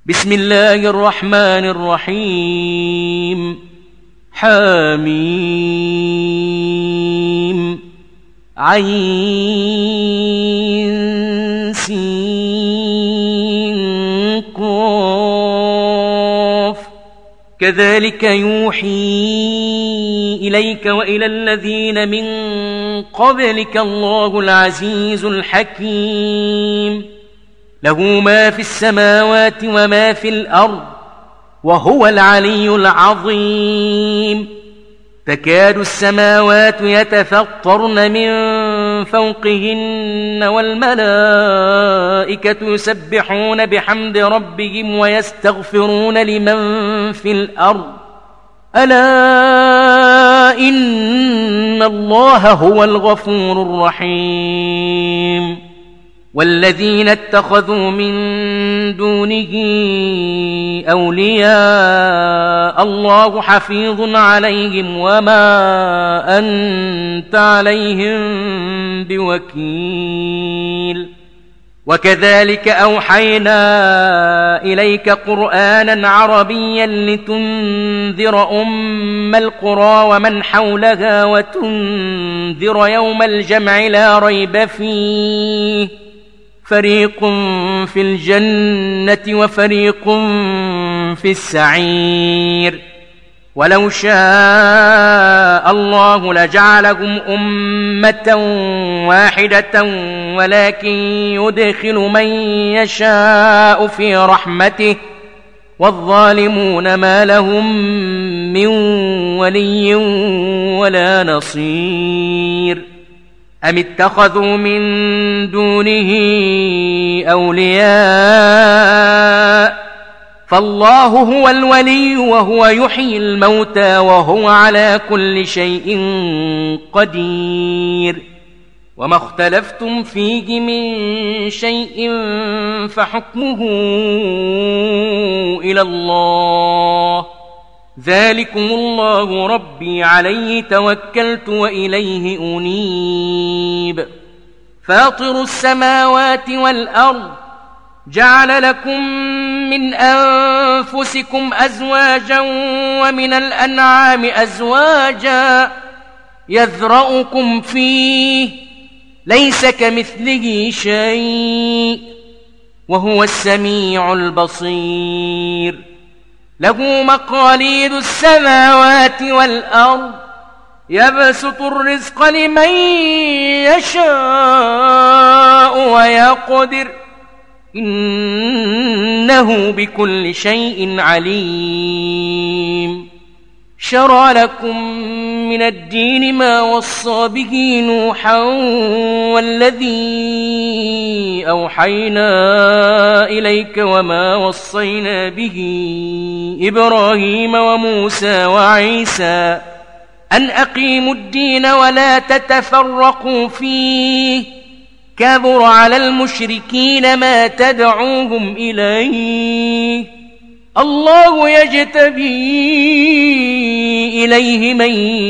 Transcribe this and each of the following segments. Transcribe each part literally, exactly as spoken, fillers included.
بسم الله الرحمن الرحيم. حميم عين سين قاف. كذلك يوحي إليك وإلى الذين من قبلك الله العزيز الحكيم. له ما في السماوات وما في الأرض وهو العلي العظيم. تكاد السماوات يتفطرن من فوقهن والملائكة يسبحون بحمد ربهم ويستغفرون لمن في الأرض ألا إن الله هو الغفور الرحيم. والذين اتخذوا من دونه أولياء الله حفيظ عليهم وما أنت عليهم بوكيل. وكذلك أوحينا إليك قرآنا عربيا لتنذر أم القرى ومن حولها وتنذر يوم الجمع لا ريب فيه فريق في الجنة وفريق في السعير. ولو شاء الله لجعلهم أمة واحدة ولكن يدخل من يشاء في رحمته والظالمون ما لهم من ولي ولا نصير. أم اتخذوا من دونه أولياء فالله هو الولي وهو يحيي الموتى وهو على كل شيء قدير. وما اختلفتم فيه من شيء فحكمه إلى الله ذلكم الله ربي عليه توكلت وإليه أنيب. فاطر السماوات والأرض جعل لكم من أنفسكم أزواجا ومن الأنعام أزواجا يذرأكم فيه ليس كمثله شيء وهو السميع البصير. له مقاليد السماوات والأرض يبسط الرزق لمن يشاء ويقدر إنه بكل شيء عليم. شرع لكم من الدين ما وصى به نوحا والذي أوحينا إليك وما وصينا به إبراهيم وموسى وعيسى أن أقيموا الدين ولا تتفرقوا فيه كبر على المشركين ما تدعوهم إليه الله يجتبي إليه من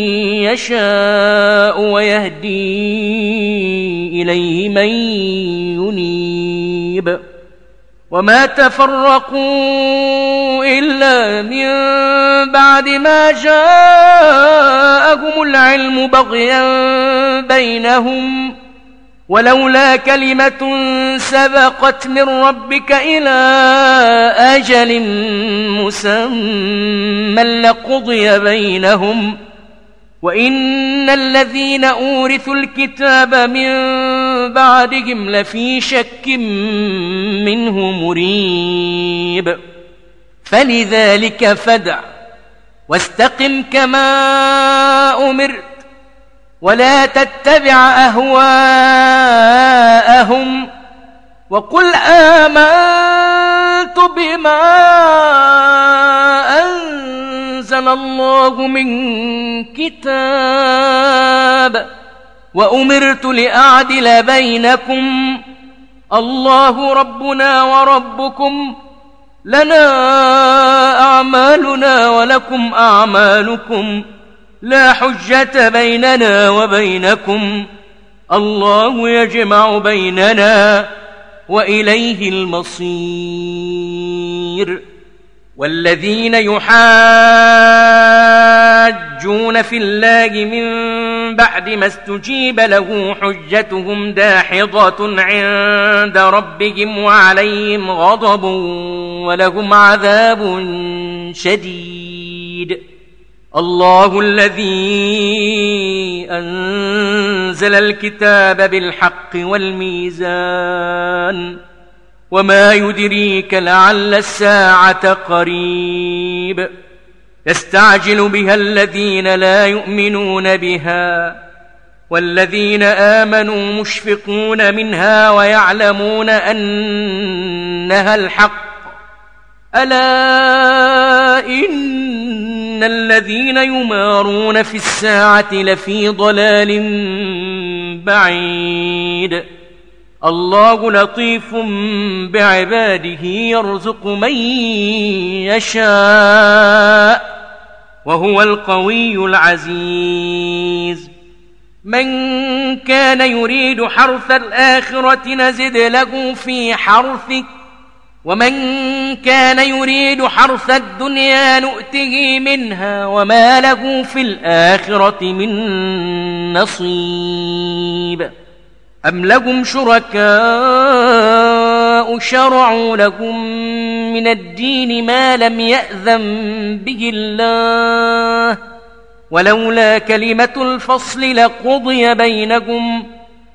يشاء ويهدي إليه من ينيب. وما تفرقوا إلا من بعد ما جاءهم العلم بغيا بينهم ولولا كلمة سبقت من ربك إلى أجل مسمى لقضي بينهم وإن الذين أورثوا الكتاب من بعدهم لفي شك منه مريب. فلذلك فادع واستقم كما أمرت ولا تتبع أهواءهم وقل آمنت بما أنزل الله من كتاب وأمرت لأعدل بينكم الله ربنا وربكم لنا أعمالنا ولكم أعمالكم لا حجة بيننا وبينكم الله يجمع بيننا وإليه المصير. بصير والذين يحاجون في الله من بعد ما استجيب له حجتهم داحضة عند ربهم وعليهم غضب ولهم عذاب شديد. الله الذي أنزل الكتاب بالحق والميزان وما يدريك لعل الساعة قريب يستعجل بها الذين لا يؤمنون بها والذين آمنوا مشفقون منها ويعلمون أنها الحق ألا إن الذين يمارون في الساعة لفي ضلال بعيد. الله لطيف بعباده يرزق من يشاء وهو القوي العزيز. من كان يريد حرث الآخرة نزد له في حرثه ومن كان يريد حرث الدنيا نؤته منها وما له في الآخرة من نصيب. أم لهم شركاء شرعوا لهم من الدين ما لم يأذن به الله ولولا كلمة الفصل لقضي بينهم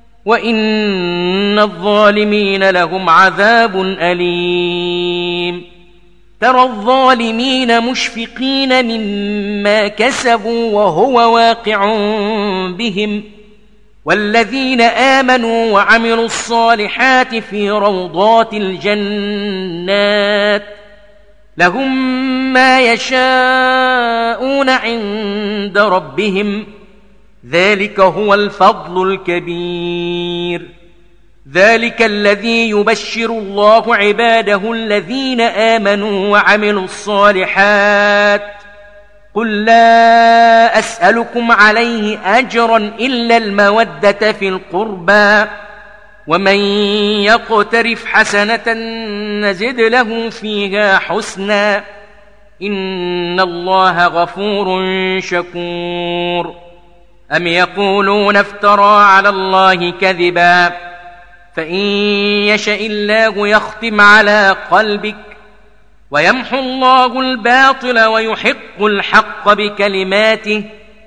وإن الظالمين لهم عذاب أليم. ترى الظالمين مشفقين مما كسبوا وهو واقع بهم والذين آمنوا وعملوا الصالحات في روضات الجنات لهم ما يشاءون عند ربهم ذلك هو الفضل الكبير. ذلك الذي يبشر الله عباده الذين آمنوا وعملوا الصالحات قل لا أسألكم عليه أجرا إلا المودة في القربى ومن يقترف حسنة نزد له فيها حسنا إن الله غفور شكور. أم يقولون افترى على الله كذبا فإن يشأ الله يختم على قلبك ويمحو الله الباطل ويحق الحق بكلماته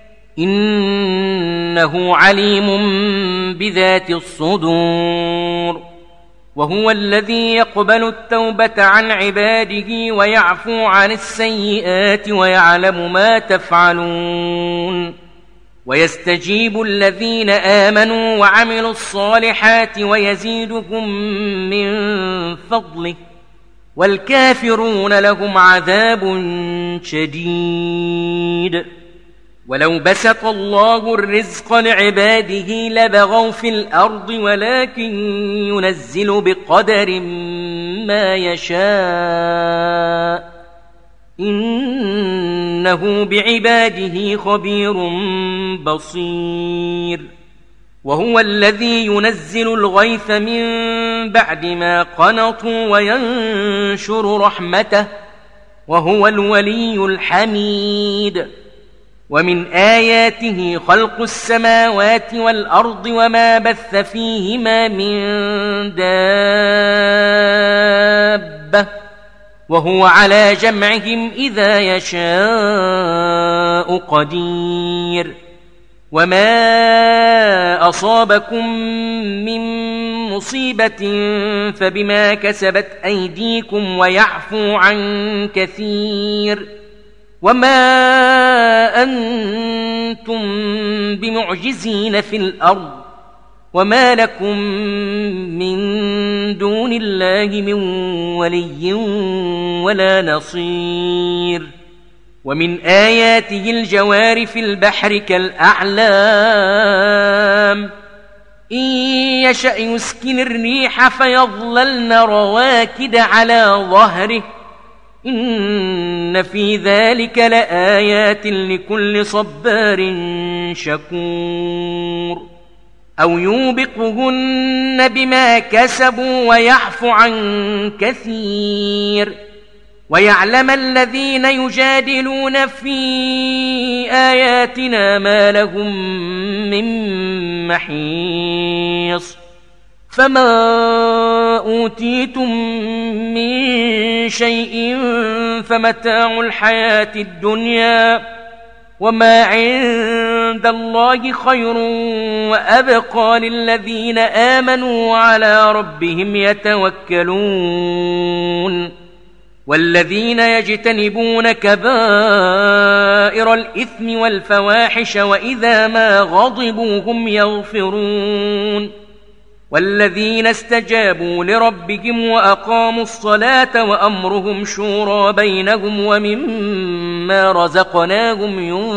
إنه عليم بذات الصدور. وهو الذي يقبل التوبة عن عباده ويعفو عن السيئات ويعلم ما تفعلون ويستجيب الذين آمنوا وعملوا الصالحات ويزيدهم من فضله والكافرون لهم عذاب شديد. ولو بسط الله الرزق لعباده لبغوا في الأرض ولكن ينزل بقدر ما يشاء إنه بعباده خبير بصير. وهو الذي ينزل الغيث من بعد ما قنطوا وينشر رحمته وهو الولي الحميد. ومن آياته خلق السماوات والأرض وما بث فيهما من دابة وهو على جمعهم إذا يشاء قدير. وما أصابكم من مصيبة فبما كسبت أيديكم ويعفو عن كثير وما أنتم بمعجزين في الأرض وما لكم من دون الله من ولي ولا نصير. ومن آياته الجوار في البحر كالأعلام إن يشأ يسكن الريح فيظللن رواكد على ظهره إن في ذلك لآيات لكل صبار شكور. أو يوبقهن بما كسبوا ويعفو عن كثير ويعلم الذين يجادلون في آياتنا ما لهم من محيص فما أوتيتم من شيء فمتاع الحياة الدنيا وما عند الله خير وأبقى للذين آمنوا وعلى ربهم يتوكلون والذين يجتنبون كبائر الإثم والفواحش وإذا ما غضبوا هم يغفرون والذين استجابوا لربهم وأقاموا الصلاة وأمرهم شورى بينهم ومما رزقناهم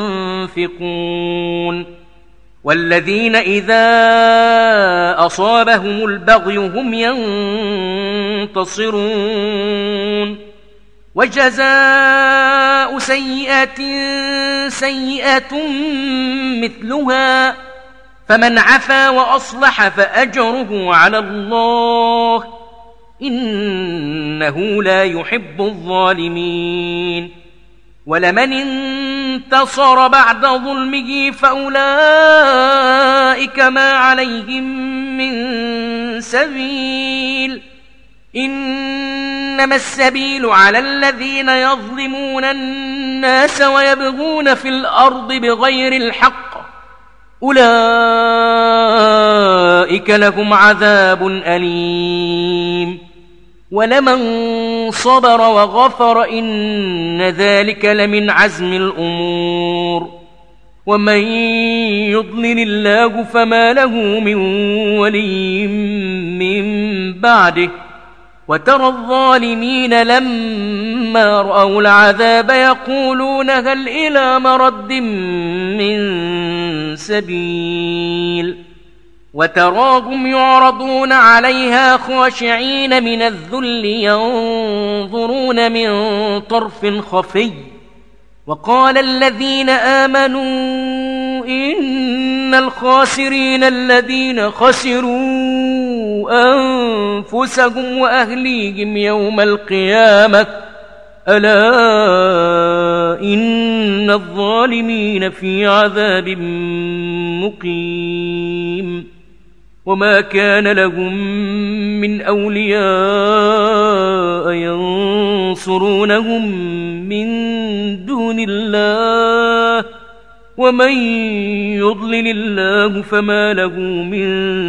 ينفقون والذين إذا أصابهم البغي هم ينتصرون وجزاء سيئة سيئة مثلها فمن عفا وأصلح فأجره على الله إنه لا يحب الظالمين ولمن انتصر بعد ظلمه فأولئك ما عليهم من سبيل إنما السبيل على الذين يظلمون الناس ويبغون في الأرض بغير الحق أولئك لهم عذاب أليم ولمن صبر وغفر إن ذلك لمن عزم الأمور ومن يضلل الله فما له من ولي من بعده وترى الظالمين لما رأوا العذاب يقولون هل إلى مرد من سبيل وتراهم يعرضون عليها خاشعين من الذل ينظرون من طرف خفي وقال الذين آمنوا إن الخاسرين الذين خسروا أنفسهم وأهليهم يوم القيامة ألا إن الظالمين في عذاب مقيم وما كان لهم من أولياء ينصرونهم من دون الله ومن يضلل الله فما له من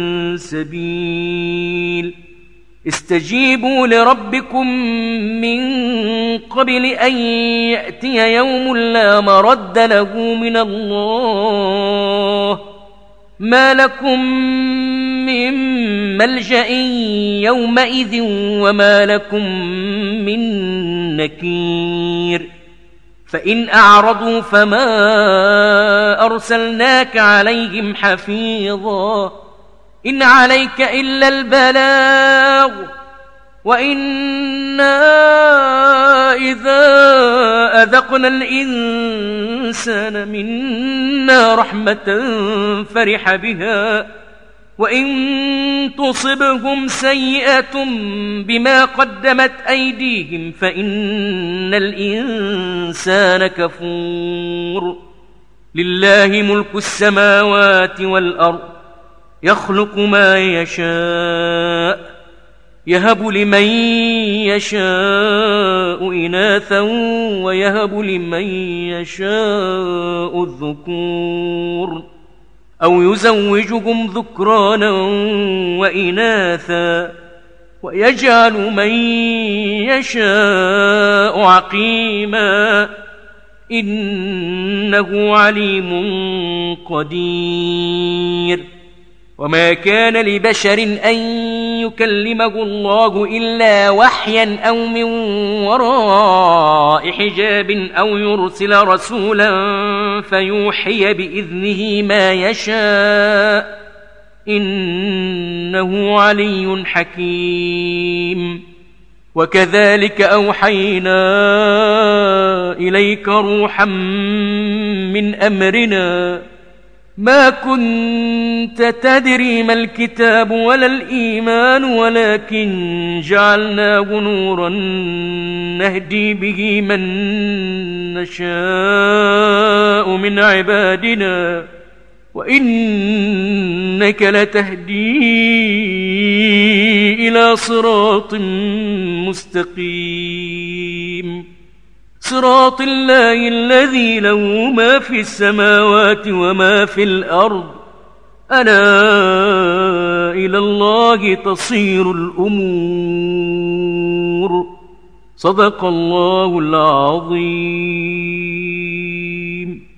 سبيل استجيبوا لربكم من قبل أن يأتي يوم لا مرد له من الله ما لكم من ملجأ يومئذ وما لكم من نكير فإن أعرضوا فما أرسلناك عليهم حفيظا إن عليك إلا البلاغ وإنا إذا أذقنا الإنسان منا رحمة فرح بها وإن تصبهم سيئة بما قدمت أيديهم فإن الإنسان كفور لله ملك السماوات والأرض يخلق ما يشاء يهب لمن يشاء إناثا ويهب لمن يشاء الذكور أو يزوجهم ذكرانا وإناثا ويجعل من يشاء عقيما إنه عليم قدير وما كان لبشر أن يكلمه الله إلا وحيا أو من وراء حجاب أو يرسل رسولا فيوحي بإذنه ما يشاء إنه علي حكيم وكذلك أوحينا إليك روحا من أمرنا ما كنت تدري ما الكتاب ولا الإيمان ولكن جعلناه نورا نهدي به من نشاء من عبادنا وإنك لتهدي إلى صراط مستقيم صراط الله الذي له ما في السماوات وما في الأرض ألا إلى الله تصير الأمور صدق الله العظيم.